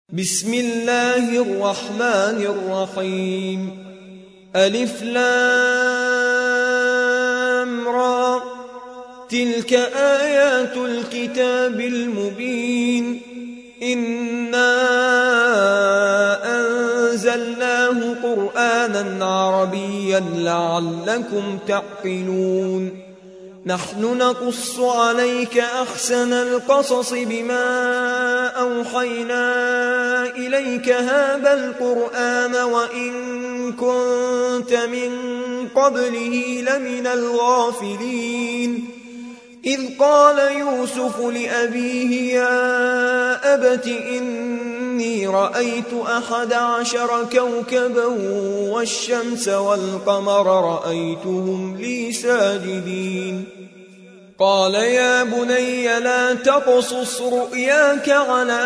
بسم الله الرحمن الرحيم. ألف لام را، تلك آيات الكتاب المبين. إنا أنزلناه قرآنا عربيا لعلكم تعقلون. نحن نقص عليك أحسن القصص بما أوحينا إليك هذا القرآن وإن كنت من قبله لمن الغافلين. إذ قال يوسف لأبيه يا أبت إني رأيت 11 كوكبا والشمس والقمر رأيتهم لي ساجدين. قال يا بني لا تقصص رؤياك على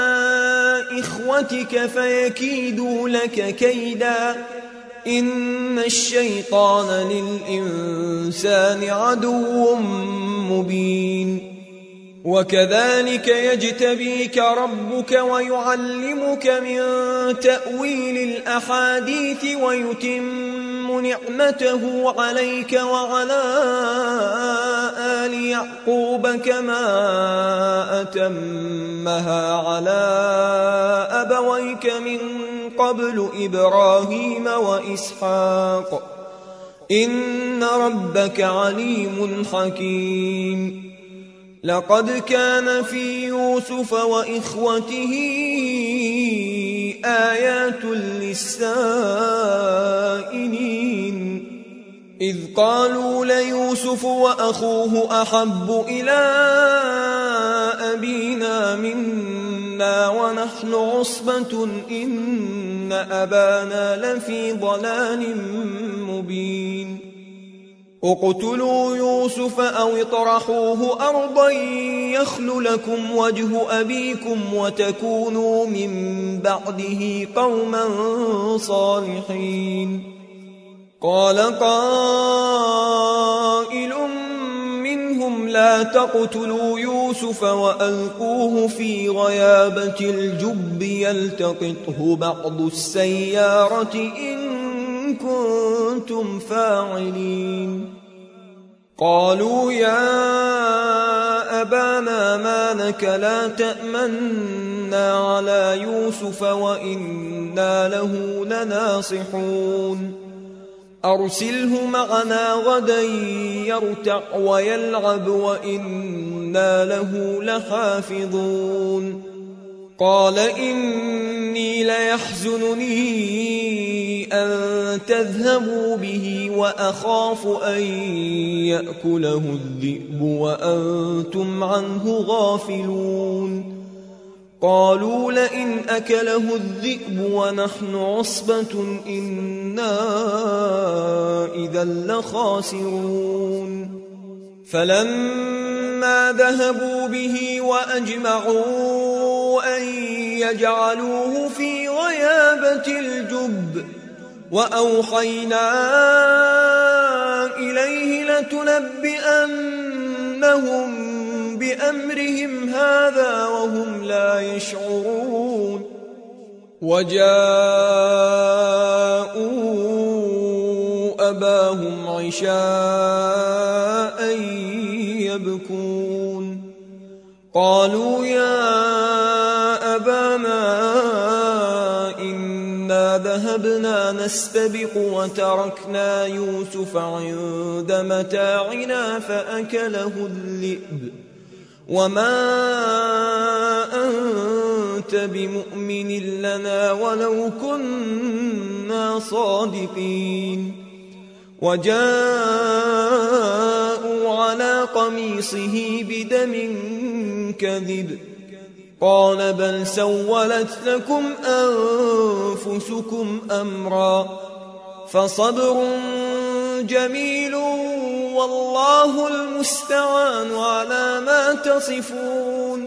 إخوتك فيكيدوا لك كيدا إن الشيطان للإنسان عدو مبين. وكذلك يجتبيك ربك ويعلمك من تأويل الأحاديث ويتم نعمته عليك وعلى آل يعقوب كما أتمها على أبويك من قبل إبراهيم وإسحاق إن ربك عليم حكيم. لقد كان في يوسف وإخوته آيات للسائلين. إذ قالوا ليوسف وأخوه أحب إلى أبينا منا ونحن عصبة إن أبانا لفي ضلال مبين. اقتلوا يوسف أو اطرحوه أرضا يخل لكم وجه أبيكم وتكونوا من بعده قوما صالحين. قال قائل منهم لا تقتلوا يوسف وألقوه في غيابة الجب يلتقطه بعض السيارة إن كنتم فاعلين. قالوا يا أبانا ما لك لا تأمنا على يوسف وإنا له لناصحون. أرسله معنا غدا يرتع ويلعب وإنا له لحافظون. قال إني ليحزنني أن تذهبوا به وأخاف أن يأكله الذئب وأنتم عنه غافلون. قالوا لئن أكله الذئب ونحن عصبة إنا إذا لخاسرون. فلما ذهبوا به وأجمعوا أن يجعلوه في غيابة الجب وأوحينا إليه لتنبئنهم بأمرهم هذا وهم لا يشعرون. وجاءوا أباهم عشاء يبكون. قالوا يا أبانا إنا ذهبنا نستبق وتركنا يوسف عند متاعنا فأكله الذئب وما أنت بمؤمن لنا ولو كنا صادقين. وجاءوا على قميصه بدم كذب قال بل سولت لكم أنفسكم أمرا فصبر جميل والله المستعان على ما تصفون.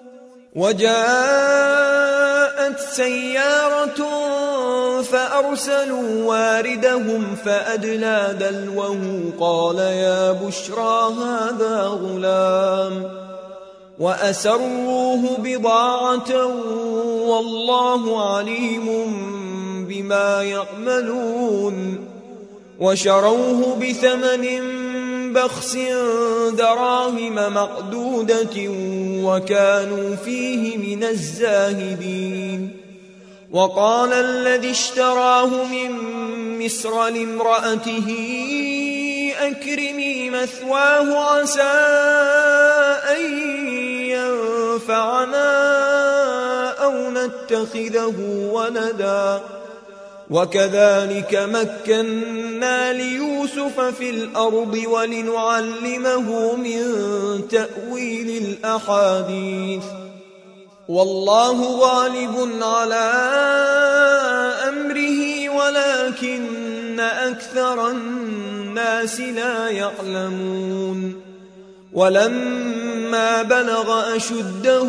وجاءت سيارة فأرسلوا واردهم فأدلى دلوه قال يا بشرى هذا غلام وأسروه بضاعة والله عليم بما يعملون وشروه بثمن بخس دراهم معدودة وكانوا فيه من الزاهدين وقال الذي اشتراه من مصر لامرأته أكرمي مثواه عسى أن ينفعنا أو نتخذه ولدا وكذلك مكنا ليوسف في الأرض ولنعلمه من تأويل الأحاديث والله غالب على أمره ولكن أكثر الناس لا يعلمون ولما بلغ أشده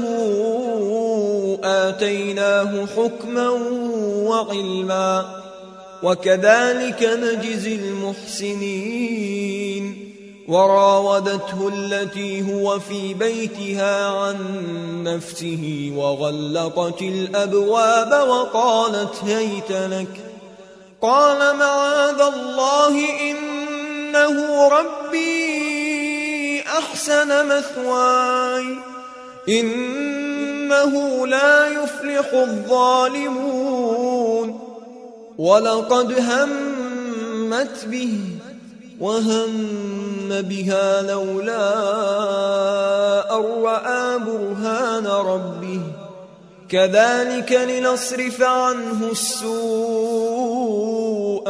آتيناه حكما وعلما وكذلك نجزي المحسنين وراودته التي هو في بيتها عن نفسه وغلقت الأبواب وقالت هيت لك قال معاذ الله إنه ربي أحسن مثواي إنه لا يفلح الظالمون ولقد همت به وهم بها لولا أن رأى برهان ربه كذلك لنصرف عنه السوء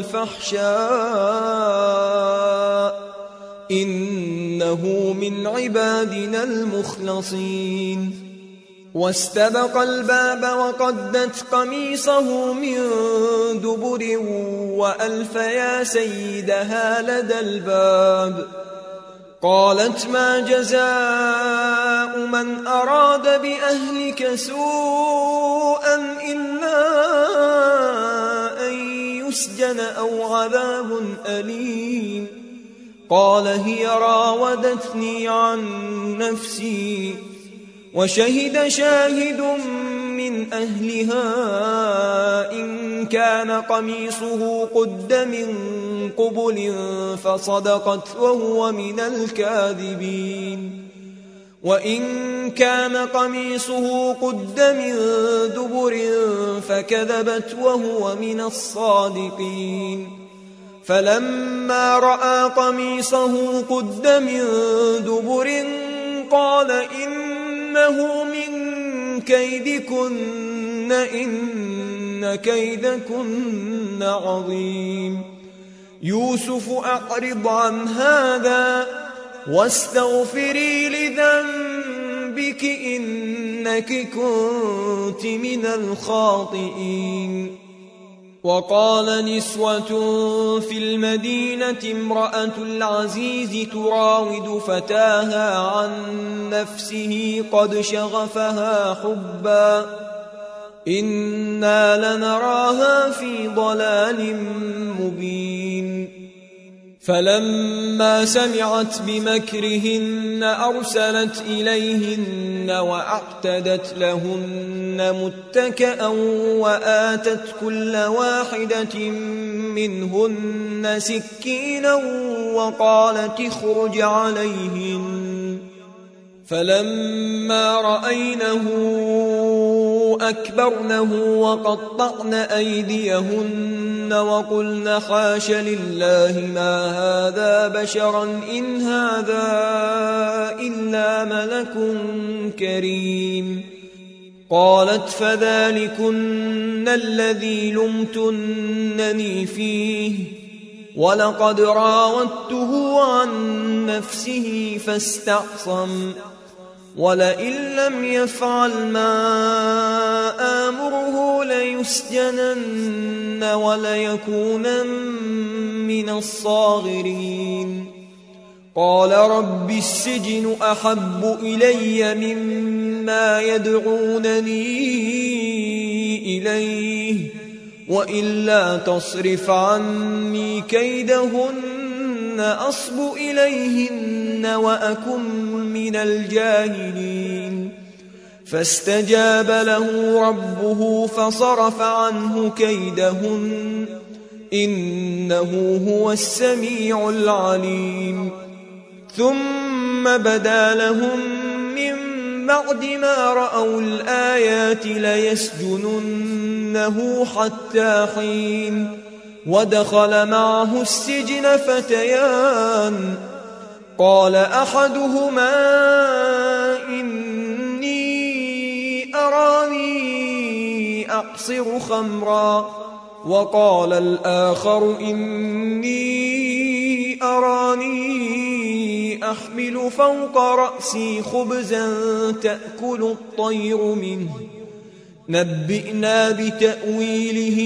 والفحشاء إنه من عبادنا المخلصين واستبق الباب وقدت قميصه من دبر وألف يا سيدها لدى الباب قالت ما جزاء من أراد بأهلك سوءا إلا أن يسجن أو عذاب أليم قال هي راودتني عن نفسي وشهد شاهد من أهلها إن كان قميصه قد من قبل فصدقت وهو من الكاذبين وإن كان قميصه قد من دبر فكذبت وهو من الصادقين فلما رأى قميصه قد من دبر قال إنه من كيدكن إن كيدكن عظيم يوسف أعرض عن هذا واستغفري لذنبك إنك كنت من الخاطئين وقال نسوة في المدينة امرأة العزيز تراود فتاها عن نفسه قد شغفها حبا إنا لنراها في ضلال مبين فلما سمعت بمكرهن أرسلت إليهن وأعتدت لهن متكأ وآتت كل واحدة منهن سكينا وقالت اخرج عليهن فلما رأينه أكبرنه وقطعن أيديهن وقلن حاش لله ما هذا بشرا إن هذا إلا ملك كريم قالت فذلكن الذي لمتنني فيه ولقد راودته عن نفسه فاستعصم ولئن لم يفعل ما آمره ليسجنن وليكونن من الصاغرين قال رب السجن أحب إلي مما يدعونني إليه وإلا تصرف عني كيدهن أصب إليهن وأكن من الجاهلين فاستجاب له ربه فصرف عنه كيدهن إنه هو السميع العليم ثم بدا لهم من بعد ما رأوا الآيات ليسجننه حتى حين ودخل معه السجن فتيان قال أحدهما إني أراني أعصر خمرا وقال الآخر إني أراني أحمل فوق رأسي خبزا تأكل الطير منه نبئنا بتأويله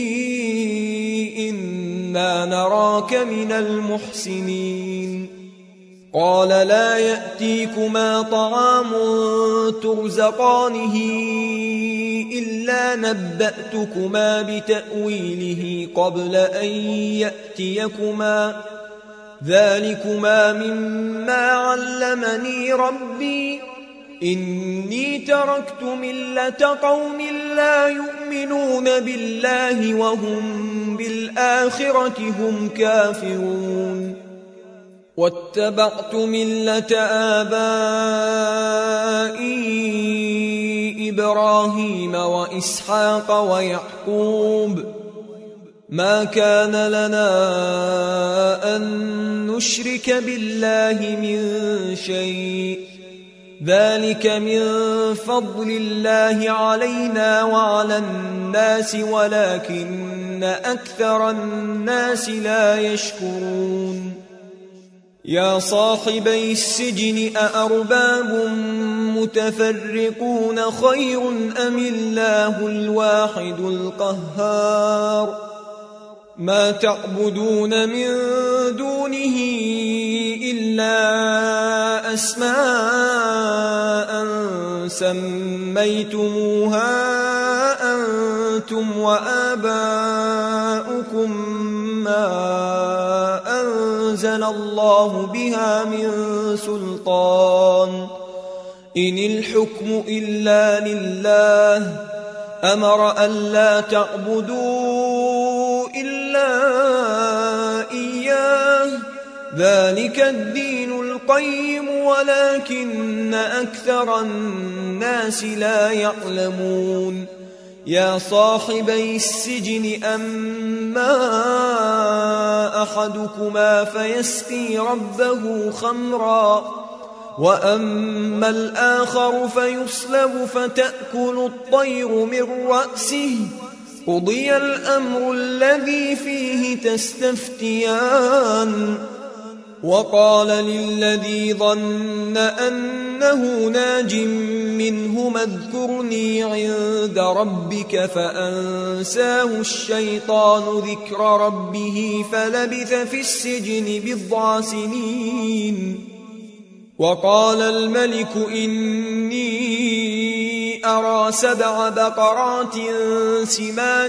إنا نراك من المحسنين قال لا يأتيكما طعام ترزقانه إلا نبأتكما بتأويله قبل أن يأتيكما ذلكما مما علمني ربي إني تركت ملة قوم لا يؤمنون بالله وهم بالآخرة هم كافرون واتبعت ملة آبائي إبراهيم وإسحاق ويعقوب ما كان لنا أن نشرك بالله من شيء ذلك من فضل الله علينا وعلى الناس ولكن أكثر الناس لا يشكرون يا صاحبي السجن أأرباب متفرقون خير أم الله الواحد القهار ما تعبدون من دونه إلا أسماء سميتموها أنتم وآباؤكم ما أنزل الله بها من سلطان إن الحكم إلا لله أمر ألا تعبدوا إلا إياه ذلك الدين القيم ولكن أكثر الناس لا يعلمون يا صاحبي السجن أما أحدكما فيسقي ربه خمرا وأما الآخر فيصلب فتأكل الطير من رأسه قضي الأمر الذي فيه تستفتيان وقال للذي ظن أنه ناج منهما اذكرني عند ربك فأنساه الشيطان ذكر ربه فلبث في السجن 10 سنين وقال الملك إني أرى 7 بقرات سمان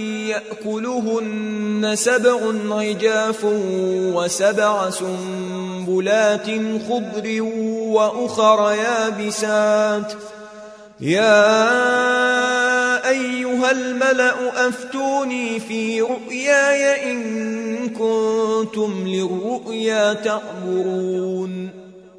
يأكلهن 7 عجاف و7 سنبلات خضر وأخر يابسات يا أيها الملأ أفتوني في رؤياي إن كنتم للرؤيا تعبرون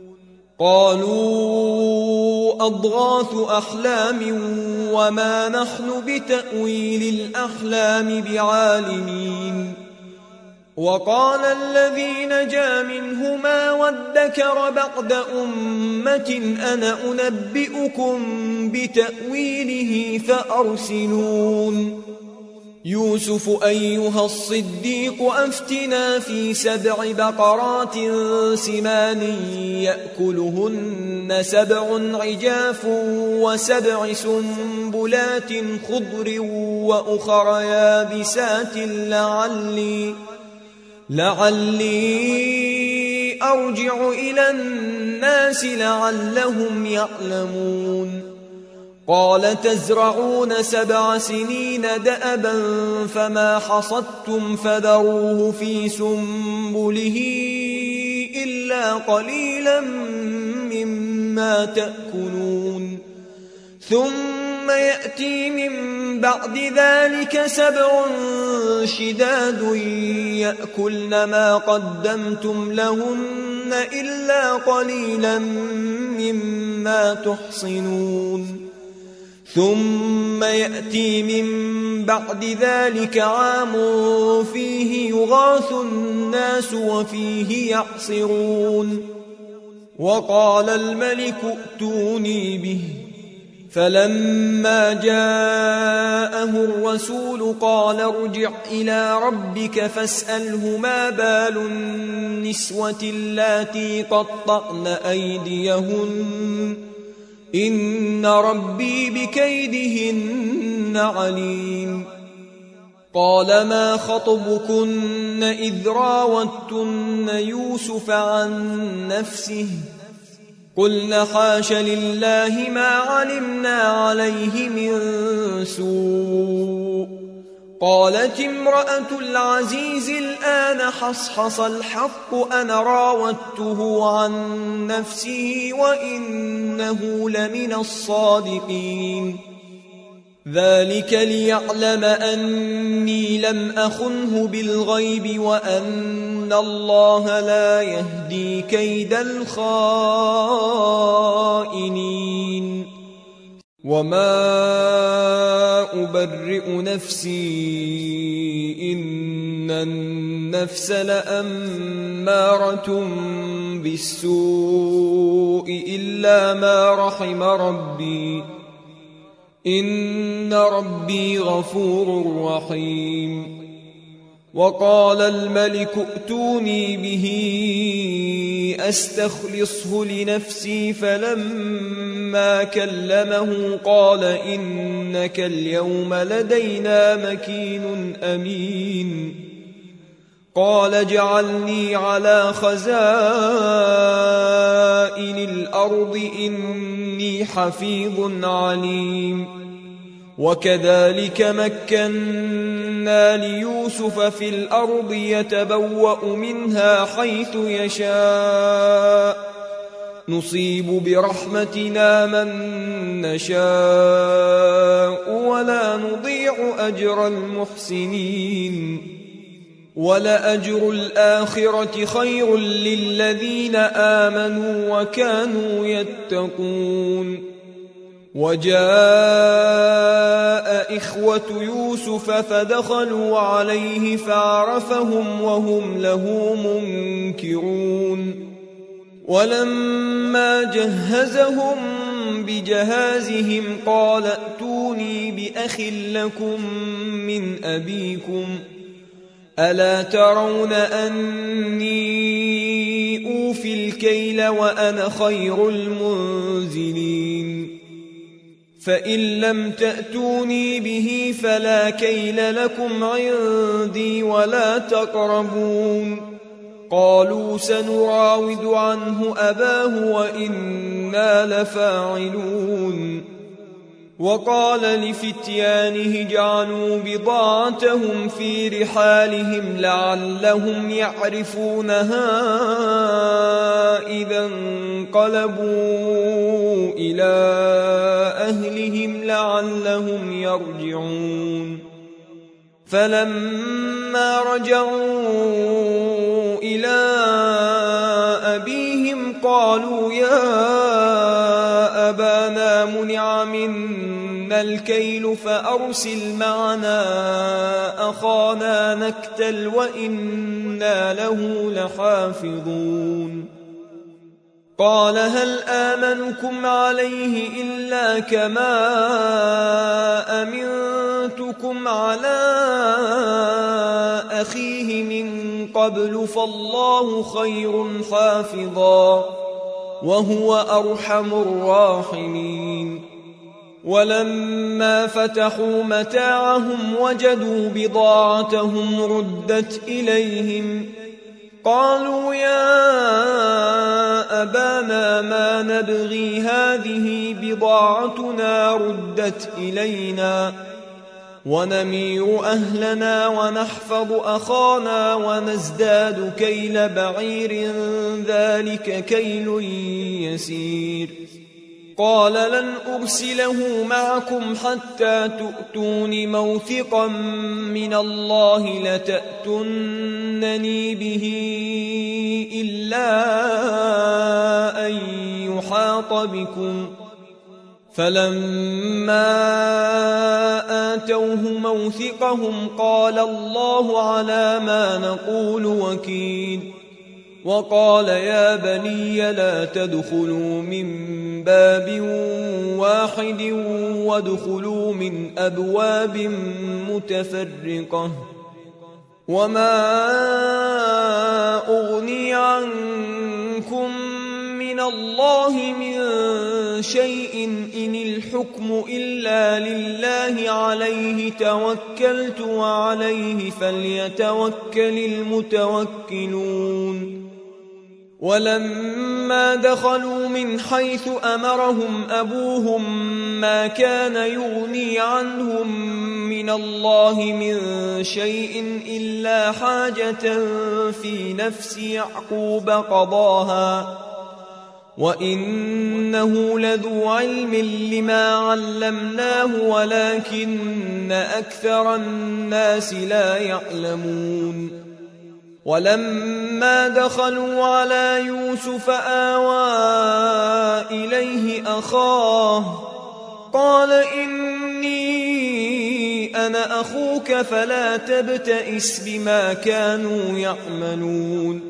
قالوا أضغاث أحلام وما نحن بتأويل الأحلام بعالمين وقال الذي نجا منهما وادكر بعد أمة أنا أنبئكم بتأويله فأرسلون يوسف أيها الصديق أفتنا في 7 بقرات سمان يأكلهن 7 عجاف و7 سنبلات خضر وأخر يابسات لعلي أرجع إلى الناس لعلهم يعلمون قال تزرعون 7 سنين دأبا فما حصدتم فذروه في سنبله إلا قليلا مما تأكلون ثم يأتي من بعد ذلك 7 شداد يأكلن ما قدمتم لهن إلا قليلا مما تحصنون ثم يأتي من بعد ذلك عام فيه يغاث الناس وفيه يعصرون وقال الملك ائتوني به فلما جاءه الرسول قال ارجع إلى ربك فاسأله ما بال النسوة اللاتي قطعن أيديهن إن ربي بكيدهن عليم قال ما خطبكن إذ راوتن يوسف عن نفسه قلنا حاش لله ما علمنا عليه من سوء قالت امرأة العزيز الآن حصحص الحق أنا راودته عن نفسه وإنه لمن الصادقين ذلك ليعلم أني لم أخنه بالغيب وأن الله لا يهدي كيد الخائنين وما أبرئ نفسي إن النفس لأمارة بالسوء إلا ما رحم ربي إن ربي غفور رحيم وقال الملك ائتوني به أستخلصه لنفسي فلما كلمه قال إنك اليوم لدينا مكين أمين قال اجعلني على خزائن الأرض إني حفيظ عليم وكذلك مكنا ليوسف في الأرض يتبوأ منها حيث يشاء نصيب برحمتنا من نشاء ولا نضيع أجر المحسنين ولأجر الآخرة خير للذين آمنوا وكانوا يتقون وجاء إخوة يوسف فدخلوا عليه فعرفهم وهم له منكرون ولما جهزهم بجهازهم قال ائتوني بأخ لكم من أبيكم ألا ترون أني أوفي الكيل وأنا خير المنزلين فإن لم تأتوني به فلا كيل لكم عندي ولا تقربون قالوا سنراود عنه أباه وإنا لفاعلون وقال لفتيانه جعلوا بضاعتهم في رحالهم لعلهم يعرفونها إذا انقلبوا إلى أهلهم لعلهم يرجعون فلما رجعوا إلى أبيهم قالوا يا أبانا منع منا الكيل فأرسل معنا أخانا نكتل وإنا له لحافظون قال هل آمنكم عليه إلا كما أمنتكم على أخيه من قبل فالله خير حافظا وهو أرحم الراحمين ولما فتحوا متاعهم وجدوا بضاعتهم ردت إليهم قالوا يا أبانا ما نبغي هذه بضاعتنا ردت إلينا ونمير أهلنا ونحفظ أخانا ونزداد كيل بعير ذلك كيل يسير قال لن أرسله معكم حتى تؤتون موثقا من الله لتأتونني به إلا أن يحاط بكم. فلما آتوه موثقهم قال الله على ما نقول وكيل. وقال يا بني لا تدخلوا من باب واحد وادخلوا من أبواب متفرقة وما أغني عنكم من الله من شيء إن الحكم إلا لله عليه توكلت وعليه فليتوكل المتوكلون. ولما دخلوا من حيث أمرهم أبوهم ما كان يغني عنهم من الله من شيء إلا حاجة في نفس يعقوب قضاها وإنه لذو علم لما علمناه ولكن أكثر الناس لا يعلمون. ولما دخلوا على يوسف آوى إليه أخاه قال إني أنا أخوك فلا تبتئس بما كانوا يعملون.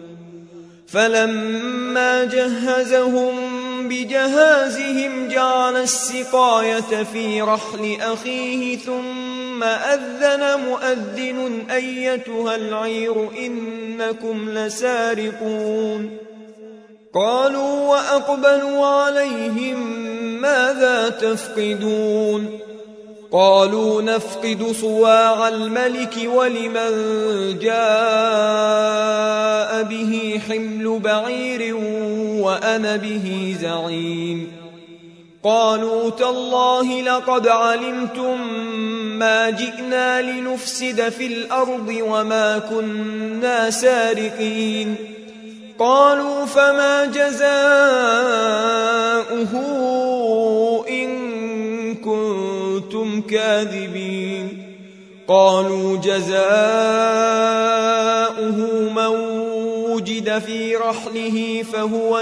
فلما جهزهم بجهازهم جعل السقاية في رحل أخيه ثم أذن مؤذن أيتها العير إنكم لسارقون. قالوا وأقبلوا عليهم ماذا تفقدون؟ قالوا نفقد صواع الملك ولمن جاء به حمل بعير وأنا به زعيم. قالوا تالله لقد علمتم ما جئنا لنفسد في الأرض وما كنا سارقين. قالوا فما جزاؤه إن كنتم كاذبين؟ قالوا جزاؤه من وجد في رحله فهو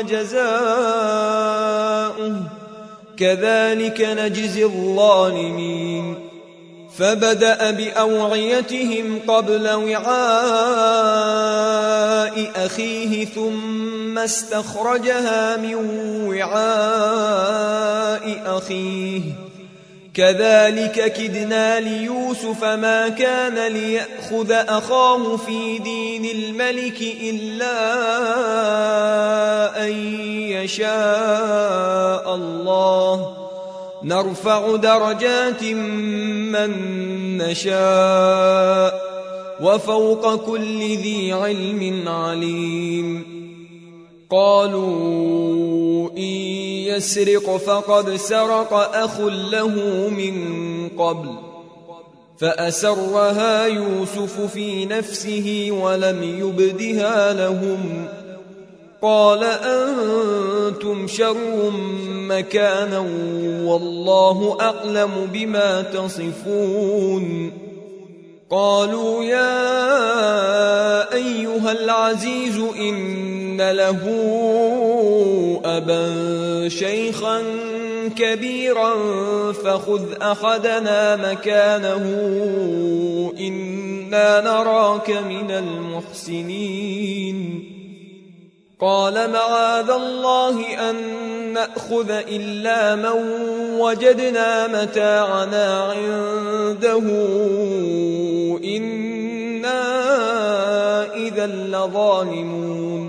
جزاؤه كذلك نجزي الظالمين. فبدأ بأوعيتهم قبل وعاء أخيه ثم استخرجها من وعاء أخيه كذلك كدنا ليوسف ما كان ليأخذ أخاه في دين الملك إلا أن يشاء الله نرفع درجات من نشاء وفوق كل ذي علم عليم. قالوا إن يسرق فقد سرق أخ له من قبل فأسرها يوسف في نفسه ولم يبدها لهم. قال أنتم شر مكانا والله أعلم بما تصفون. قالوا يا أيها العزيز إن له أبا شيخا كبيرا فخذ أحدنا مكانه إنا نراك من المحسنين. قال معاذ الله أن نأخذ إلا من وجدنا متاعنا عنده إنا إذا لظالمون.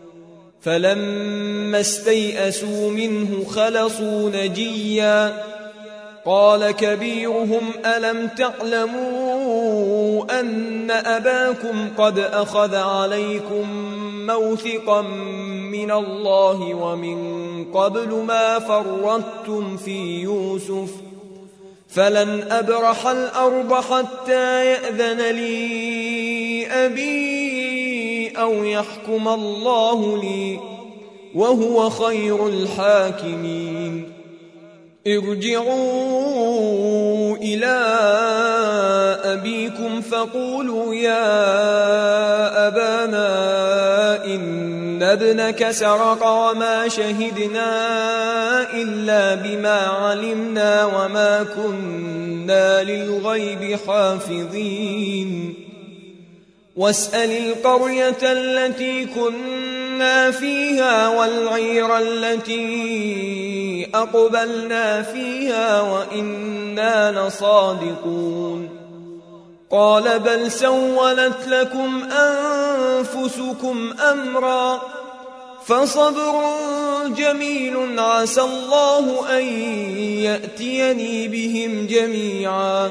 فلما استيئسوا منه خلصوا نجيا. قال كبيرهم ألم تعلموا أن أباكم قد أخذ عليكم موثقا من الله ومن قبل ما فرطتم في يوسف فلن أبرح الأرض حتى يأذن لي أبي أو يحكم الله لي وهو خير الحاكمين. ارجعوا إلى أبيكم فقولوا يا أبانا إن ابنك سرق وما شهدنا إلا بما علمنا وما كنا للغيب حافظين واسأل القرية التي كنا فيها والعير التي أقبلنا فيها وإنا لصادقون قال بل سولت لكم أنفسكم أمرا فصبر جميل عسى الله أن يأتيني بهم جميعا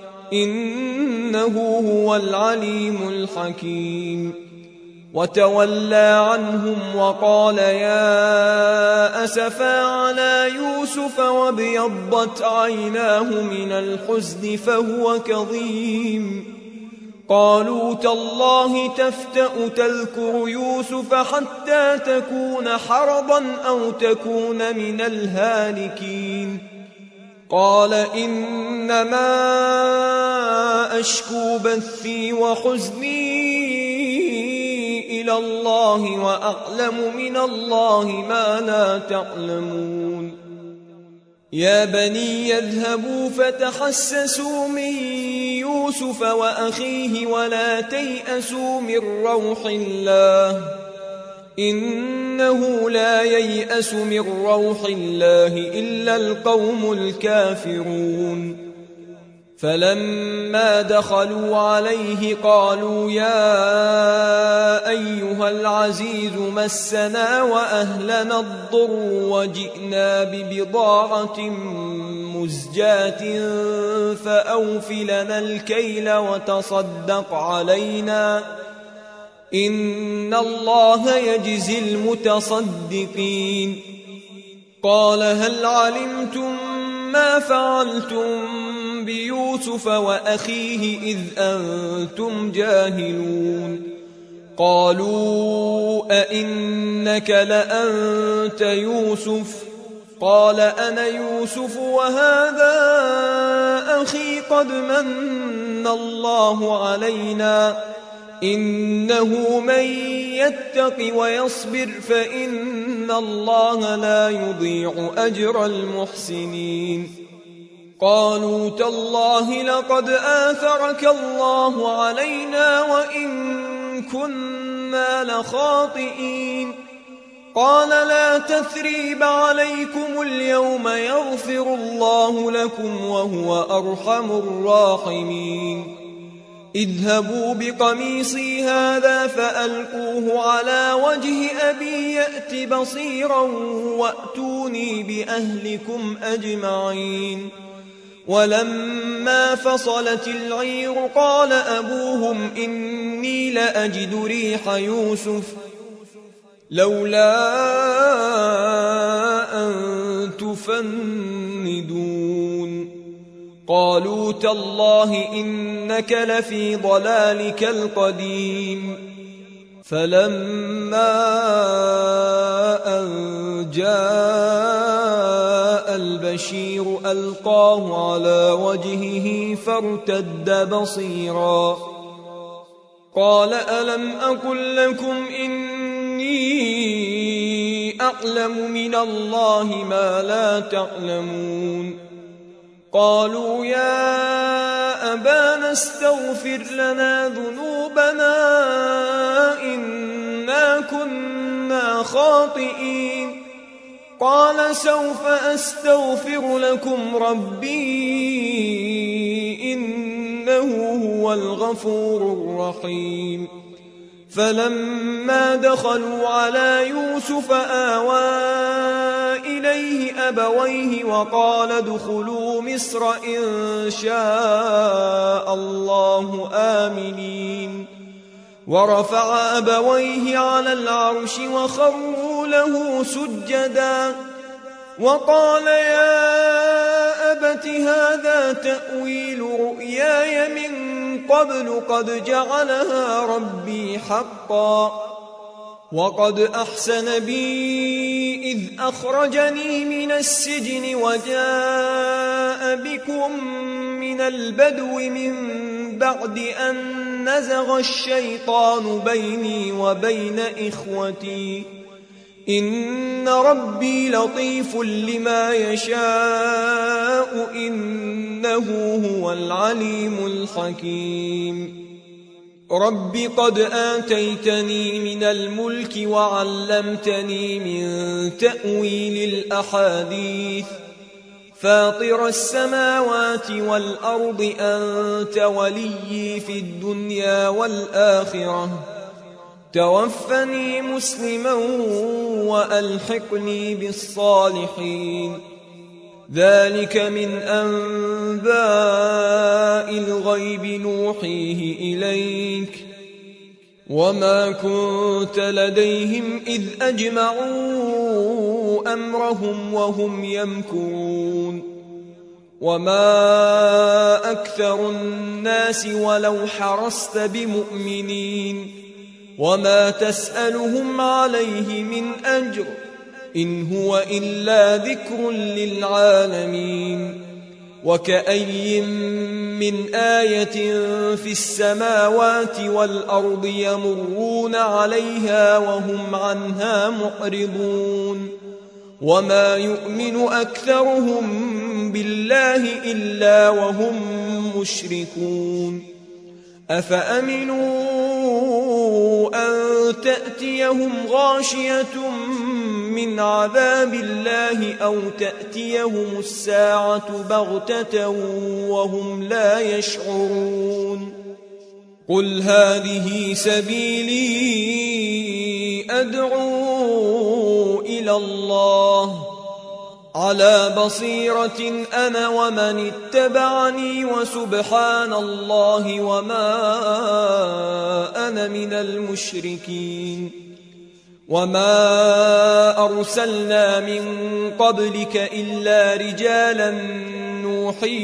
إنه هو العليم الحكيم وتولى عنهم وقال يا أسفا على يوسف وابيضت عيناه من الحزن فهو كظيم قالوا تالله تفتأ تذكر يوسف حتى تكون حرضا أو تكون من الهالكين قال إنما أشكو بثي وحزني إلى الله وأعلم من الله ما لا تعلمون يا بني يذهبوا فتحسسوا من يوسف وأخيه ولا تيأسوا من روح الله إنه لا ييأس من روح الله إلا القوم الكافرون فلما دخلوا عليه قالوا يا أيها العزيز مسنا وأهلنا الضر وجئنا ببضاعة مزجاة فأوف لنا الكيل وتصدق علينا إن الله يجزي المتصدقين قال هل علمتم ما فعلتم بيوسف وأخيه إذ أنتم جاهلون قالوا أئنك لأنت يوسف قال أنا يوسف وهذا أخي قد من الله علينا إنه من يتق ويصبر فإن الله لا يضيع أجر المحسنين قالوا تالله لقد آثرك الله علينا وإن كنا لخاطئين قال لا تثريب عليكم اليوم يغفر الله لكم وهو أرحم الراحمين اذهبوا بقميصي هذا فألقوه على وجه أبي يأت بصيرا وأتوني بأهلكم أجمعين ولما فصلت العير قال أبوهم إني لأجد ريح يوسف لولا أن تفندون قالوا تالله إنك لفي ضلالك القديم فلما أن جاء البشير ألقاه على وجهه فارتد بصيرا قال ألم أقل لكم إني أعلم من الله ما لا تعلمون قالوا يا أبانا استغفر لنا ذنوبنا إنا كنا خاطئين قال سوف أستغفر لكم ربي إنه هو الغفور الرحيم فلما دخلوا على يوسف آوى إليه أبويه وقال ادخلوا مصر إن شاء الله آمنين ورفع أبويه على العرش وخروا له سجدا وقال يا أبت هذا تأويل رؤياي من قبل قد جعلها ربي حقا وقد أحسن بي إذ أخرجني من السجن وجاء بكم من البدو من بعد أن نزغ الشيطان بيني وبين إخوتي إن ربي لطيف لما يشاء إنه هو العليم الحكيم رب قد آتيتني من الملك وعلمتني من تأويل الأحاديث فاطر السماوات والأرض أنت وليي في الدنيا والآخرة توفني مسلما وألحقني بالصالحين ذلك من أنباء الغيب نوحيه إليك وما كنت لديهم إذ أجمعوا أمرهم وهم يمكرون وما أكثر الناس ولو حرصت بمؤمنين وما تسألهم عليه من أجر إن هو إلا ذكر للعالمين وكأي من آية في السماوات والأرض يمرون عليها وهم عنها معرضون وما يؤمن أكثرهم بالله إلا وهم مشركون أفأمنوا أن تأتيهم غاشية من عذاب الله أو تأتيهم الساعة بغتة وهم لا يشعرون قل هذه سبيلي أدعو إلى الله على بصيرة أنا ومن اتبعني وسبحان الله وما أنا من المشركين وما أرسلنا من قبلك إلا رجالا نوحي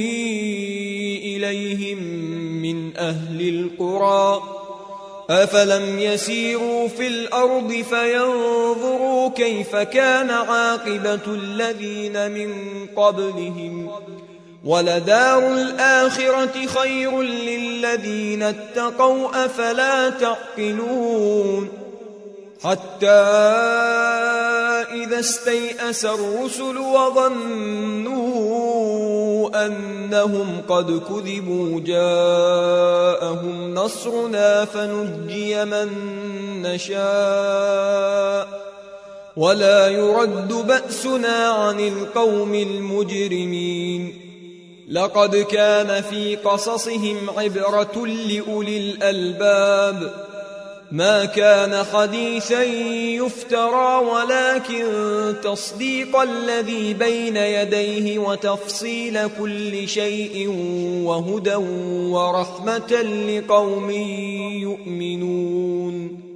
إليهم من أهل القرى أفلم يسيروا في الأرض فينظروا كيف كان عاقبة الذين من قبلهم ولدار الآخرة خير للذين اتقوا أفلا تعقلون حتى إذا استيأس الرسل وظنوا أنهم قد كذبوا جاءهم نصرنا فنجي من نشاء ولا يرد بأسنا عن القوم المجرمين لقد كان في قصصهم عبرة لأولي الألباب ما كان حديثا يفترى ولكن تصديق الذي بين يديه وتفصيل كل شيء وهدى ورحمة لقوم يؤمنون